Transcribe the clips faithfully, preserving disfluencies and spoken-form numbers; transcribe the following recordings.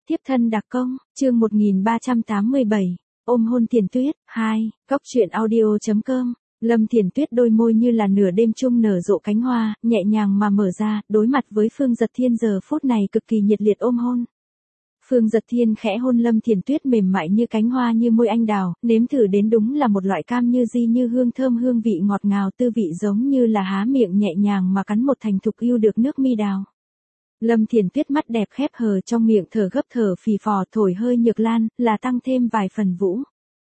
Tiếp thân đặc công, chương một nghìn ba trăm tám mươi bảy, ôm hôn Thiền Tuyết, hai, góc truyện audio chấm com. Lâm Thiền Tuyết đôi môi như là nửa đêm trung nở rộ cánh hoa, nhẹ nhàng mà mở ra, đối mặt với Phương Dật Thiên giờ phút này cực kỳ nhiệt liệt ôm hôn. Phương Dật Thiên khẽ hôn Lâm Thiền Tuyết mềm mại như cánh hoa như môi anh đào, nếm thử đến đúng là một loại cam như di như hương thơm hương vị ngọt ngào tư vị giống như là há miệng nhẹ nhàng mà cắn một thành thục yêu được nước mi đào. Lâm Thiền Tuyết mắt đẹp khép hờ trong miệng thở gấp thở phì phò thổi hơi nhược lan, là tăng thêm vài phần vũ.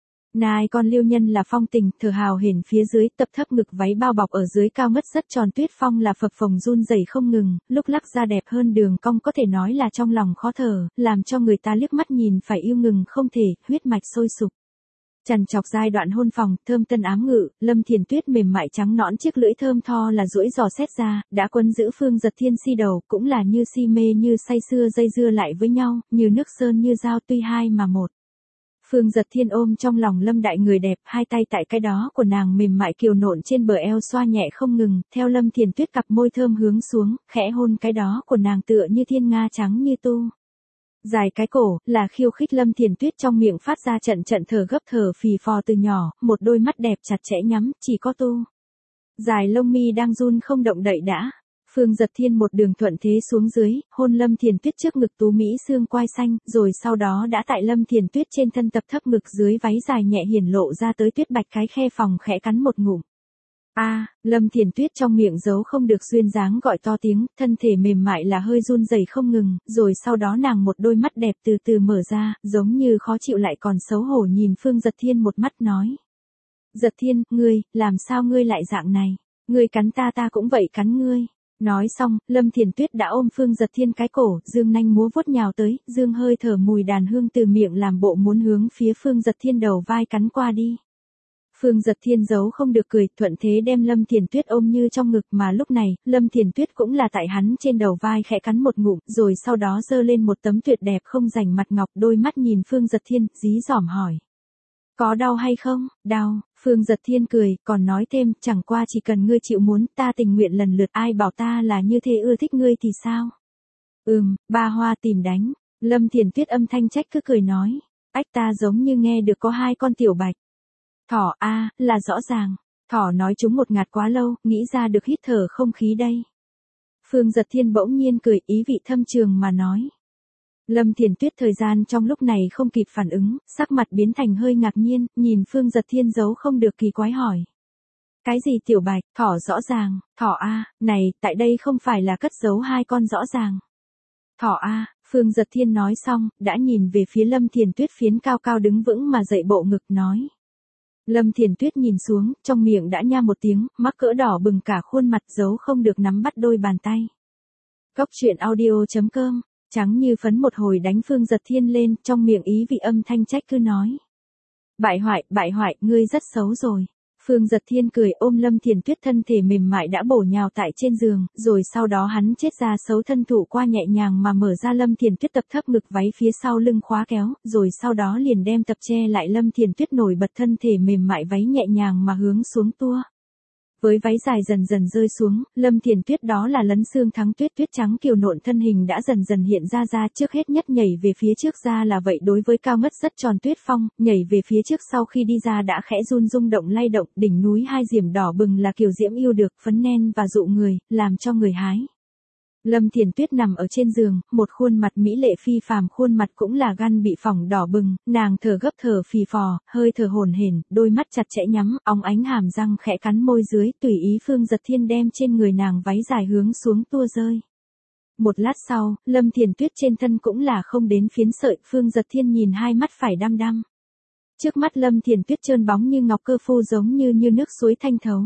Nai con liêu nhân là phong tình, thở hào hển phía dưới, tập thấp ngực váy bao bọc ở dưới cao ngất rất tròn tuyết phong là phập phồng run rẩy không ngừng, lúc lắc ra đẹp hơn đường cong có thể nói là trong lòng khó thở, làm cho người ta liếc mắt nhìn phải yêu ngừng không thể, huyết mạch sôi sục. Trằn trọc giai đoạn hôn phòng, thơm tân ám ngự, Lâm Thiền Tuyết mềm mại trắng nõn chiếc lưỡi thơm tho là duỗi dò xét ra, đã quấn giữ Phương Dật Thiên si đầu, cũng là như si mê như say sưa dây dưa lại với nhau, như nước sơn như dao tuy hai mà một. Phương Dật Thiên ôm trong lòng Lâm đại người đẹp, hai tay tại cái đó của nàng mềm mại kiều nộn trên bờ eo xoa nhẹ không ngừng, theo Lâm Thiền Tuyết cặp môi thơm hướng xuống, khẽ hôn cái đó của nàng tựa như thiên nga trắng như tu. Dài cái cổ, là khiêu khích Lâm Thiền Tuyết trong miệng phát ra trận trận thở gấp thở phì phò từ nhỏ, một đôi mắt đẹp chặt chẽ nhắm, chỉ có tu. Dài lông mi đang run không động đậy đã. Phương Dật Thiên một đường thuận thế xuống dưới, hôn Lâm Thiền Tuyết trước ngực tú mỹ xương quai xanh, rồi sau đó đã tại Lâm Thiền Tuyết trên thân tập thấp ngực dưới váy dài nhẹ hiển lộ ra tới tuyết bạch cái khe phòng khẽ cắn một ngụm. A, à, Lâm Thiền Tuyết trong miệng giấu không được duyên dáng gọi to tiếng, thân thể mềm mại là hơi run rẩy không ngừng, rồi sau đó nàng một đôi mắt đẹp từ từ mở ra, giống như khó chịu lại còn xấu hổ nhìn Phương Dật Thiên một mắt nói. Dật Thiên, ngươi, làm sao ngươi lại dạng này? Ngươi cắn ta ta cũng vậy cắn ngươi. Nói xong, Lâm Thiền Tuyết đã ôm Phương Dật Thiên cái cổ, dương nanh múa vuốt nhào tới, dương hơi thở mùi đàn hương từ miệng làm bộ muốn hướng phía Phương Dật Thiên đầu vai cắn qua đi. Phương Dật Thiên giấu không được cười, thuận thế đem Lâm Thiền Tuyết ôm như trong ngực mà lúc này, Lâm Thiền Tuyết cũng là tại hắn trên đầu vai khẽ cắn một ngụm, rồi sau đó giơ lên một tấm tuyệt đẹp không rảnh mặt ngọc đôi mắt nhìn Phương Dật Thiên, dí dỏm hỏi. Có đau hay không? Đau, Phương Dật Thiên cười, còn nói thêm, chẳng qua chỉ cần ngươi chịu muốn, ta tình nguyện lần lượt, ai bảo ta là như thế ưa thích ngươi thì sao? Ừm, ba hoa tìm đánh, Lâm Thiền Tuyết âm thanh trách cứ cười nói, ách ta giống như nghe được có hai con tiểu bạch. Thỏ a, à, là rõ ràng, thỏ nói chúng một ngạt quá lâu, nghĩ ra được hít thở không khí đây. Phương Dật Thiên bỗng nhiên cười ý vị thâm trường mà nói. Lâm Thiền Tuyết thời gian trong lúc này không kịp phản ứng, sắc mặt biến thành hơi ngạc nhiên, nhìn Phương Dật Thiên giấu không được kỳ quái hỏi. Cái gì tiểu bạch, thỏ rõ ràng, thỏ a, à, này, tại đây không phải là cất giấu hai con rõ ràng. Thỏ a, à, Phương Dật Thiên nói xong, đã nhìn về phía Lâm Thiền Tuyết phiến cao cao đứng vững mà dậy bộ ngực nói. Lâm Thiền Tuyết nhìn xuống, trong miệng đã nha một tiếng, mắc cỡ đỏ bừng cả khuôn mặt giấu không được nắm bắt đôi bàn tay. Góc truyện audio chấm com. Trắng như phấn một hồi đánh Phương Dật Thiên lên, trong miệng ý vị âm thanh trách cứ nói. Bại hoại, bại hoại, ngươi rất xấu rồi. Phương Dật Thiên cười ôm Lâm Thiền Tuyết thân thể mềm mại đã bổ nhào tại trên giường, rồi sau đó hắn chết ra xấu thân thủ qua nhẹ nhàng mà mở ra Lâm Thiền Tuyết tập thấp ngực váy phía sau lưng khóa kéo, rồi sau đó liền đem tập che lại Lâm Thiền Tuyết nổi bật thân thể mềm mại váy nhẹ nhàng mà hướng xuống tua. Với váy dài dần dần rơi xuống, Lâm Thiền Tuyết đó là lấn xương thắng tuyết tuyết trắng kiều nộn thân hình đã dần dần hiện ra ra trước hết nhất nhảy về phía trước ra là vậy đối với cao ngất rất tròn tuyết phong, nhảy về phía trước sau khi đi ra đã khẽ run rung động lay động, đỉnh núi hai diểm đỏ bừng là kiều diễm yêu được, phấn nen và dụ người, làm cho người hái. Lâm Thiền Tuyết nằm ở trên giường, một khuôn mặt mỹ lệ phi phàm khuôn mặt cũng là gan bị phỏng đỏ bừng, nàng thở gấp thở phì phò, hơi thở hổn hển, đôi mắt chặt chẽ nhắm, óng ánh hàm răng khẽ cắn môi dưới, tùy ý Phương Dật Thiên đem trên người nàng váy dài hướng xuống tua rơi. Một lát sau, Lâm Thiền Tuyết trên thân cũng là không đến phiến sợi, Phương Dật Thiên nhìn hai mắt phải đăm đăm. Trước mắt Lâm Thiền Tuyết trơn bóng như ngọc cơ phu giống như như nước suối thanh thấu.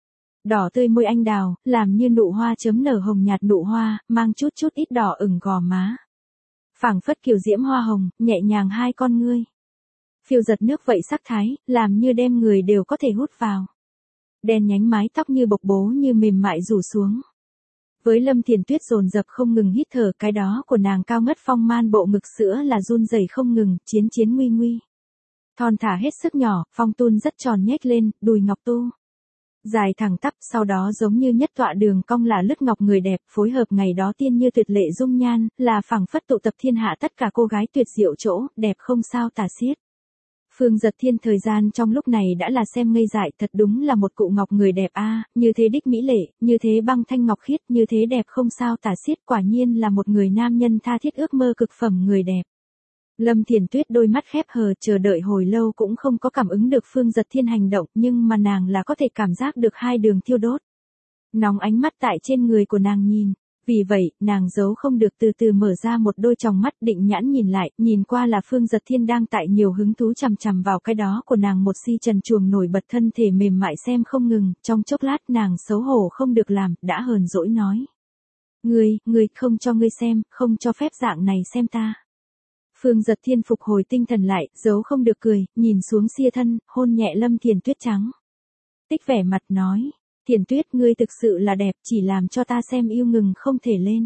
Đỏ tươi môi anh đào, làm như nụ hoa chấm nở hồng nhạt nụ hoa, mang chút chút ít đỏ ửng gò má. Phảng phất kiều diễm hoa hồng, nhẹ nhàng hai con ngươi. Phiêu giật nước vậy sắc thái, làm như đem người đều có thể hút vào. Đen nhánh mái tóc như bộc bố như mềm mại rủ xuống. Với Lâm Thiền Tuyết dồn dập không ngừng hít thở cái đó của nàng cao ngất phong man bộ ngực sữa là run rẩy không ngừng, chiến chiến nguy nguy. Thon thả hết sức nhỏ, phong tun rất tròn nhếch lên, đùi ngọc tu. Dài thẳng tắp, sau đó giống như nhất tọa đường cong là lướt ngọc người đẹp, phối hợp ngày đó tiên như tuyệt lệ dung nhan, là phảng phất tụ tập thiên hạ tất cả cô gái tuyệt diệu chỗ, đẹp không sao tả xiết. Phương Giật Thiên thời gian trong lúc này đã là xem ngây dại, thật đúng là một cụ ngọc người đẹp a, như thế đích mỹ lệ, như thế băng thanh ngọc khiết, như thế đẹp không sao tả xiết, quả nhiên là một người nam nhân tha thiết ước mơ cực phẩm người đẹp. Lâm Thiền Tuyết đôi mắt khép hờ chờ đợi hồi lâu cũng không có cảm ứng được Phương Giật Thiên hành động, nhưng mà nàng là có thể cảm giác được hai đường thiêu đốt. Nóng ánh mắt tại trên người của nàng nhìn. Vì vậy, nàng giấu không được từ từ mở ra một đôi tròng mắt định nhãn nhìn lại, nhìn qua là Phương Giật Thiên đang tại nhiều hứng thú chằm chằm vào cái đó của nàng một si trần truồng nổi bật thân thể mềm mại xem không ngừng, trong chốc lát nàng xấu hổ không được làm, đã hờn dỗi nói. Ngươi, ngươi không cho ngươi xem, không cho phép dạng này xem ta. Phương Giật Thiên phục hồi tinh thần lại, giấu không được cười, nhìn xuống xia thân, hôn nhẹ Lâm Thiền Tuyết trắng. Tích vẻ mặt nói. Thiền Tuyết ngươi thực sự là đẹp, chỉ làm cho ta xem yêu ngừng không thể lên.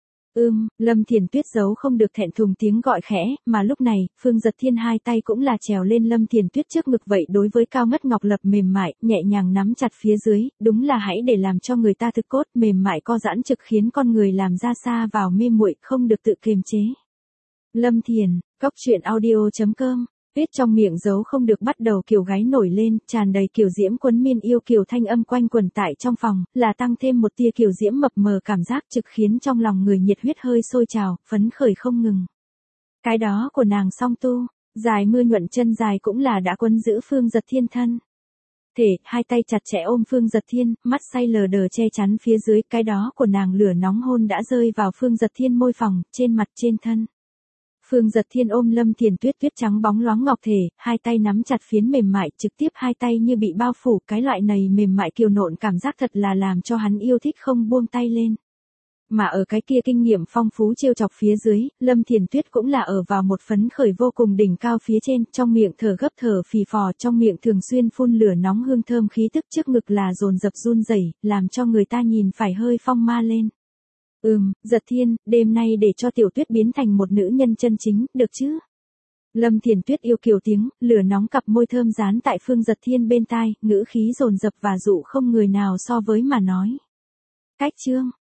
Ưm, Lâm Thiền Tuyết giấu không được thẹn thùng tiếng gọi khẽ, mà lúc này, Phương Giật Thiên hai tay cũng là trèo lên Lâm Thiền Tuyết trước ngực vậy đối với cao ngất ngọc lập mềm mại, nhẹ nhàng nắm chặt phía dưới, đúng là hãy để làm cho người ta thực cốt mềm mại co giãn trực khiến con người làm ra xa vào mê muội không được tự kiềm chế. Lâm Thiền, cóc truyện audio chấm com. Tuyết trong miệng giấu không được bắt đầu kiểu gáy nổi lên, tràn đầy kiểu diễm quấn miên yêu kiều thanh âm quanh quần tại trong phòng, là tăng thêm một tia kiểu diễm mập mờ cảm giác trực khiến trong lòng người nhiệt huyết hơi sôi trào, phấn khởi không ngừng. Cái đó của nàng song tu, dài mưa nhuận chân dài cũng là đã quấn giữ Phương Giật Thiên thân. Thể, hai tay chặt chẽ ôm Phương Giật Thiên, mắt say lờ đờ che chắn phía dưới, cái đó của nàng lửa nóng hôn đã rơi vào Phương Giật Thiên môi phòng, trên mặt trên thân. Phương Giật Thiên ôm Lâm Thiền Tuyết tuyết trắng bóng loáng ngọc thể, hai tay nắm chặt phiến mềm mại, trực tiếp hai tay như bị bao phủ, cái loại này mềm mại kiều nộn cảm giác thật là làm cho hắn yêu thích không buông tay lên. Mà ở cái kia kinh nghiệm phong phú trêu chọc phía dưới, Lâm Thiền Tuyết cũng là ở vào một phấn khởi vô cùng đỉnh cao phía trên, trong miệng thở gấp thở phì phò, trong miệng thường xuyên phun lửa nóng hương thơm khí tức trước ngực là dồn dập run rẩy, làm cho người ta nhìn phải hơi phong ma lên. Ừm, Giật Thiên, đêm nay để cho Tiểu Tuyết biến thành một nữ nhân chân chính, được chứ? Lâm Thiền Tuyết yêu kiều tiếng, lửa nóng cặp môi thơm dán tại Phương Giật Thiên bên tai, ngữ khí dồn dập và dụ không người nào so với mà nói. Cách chương.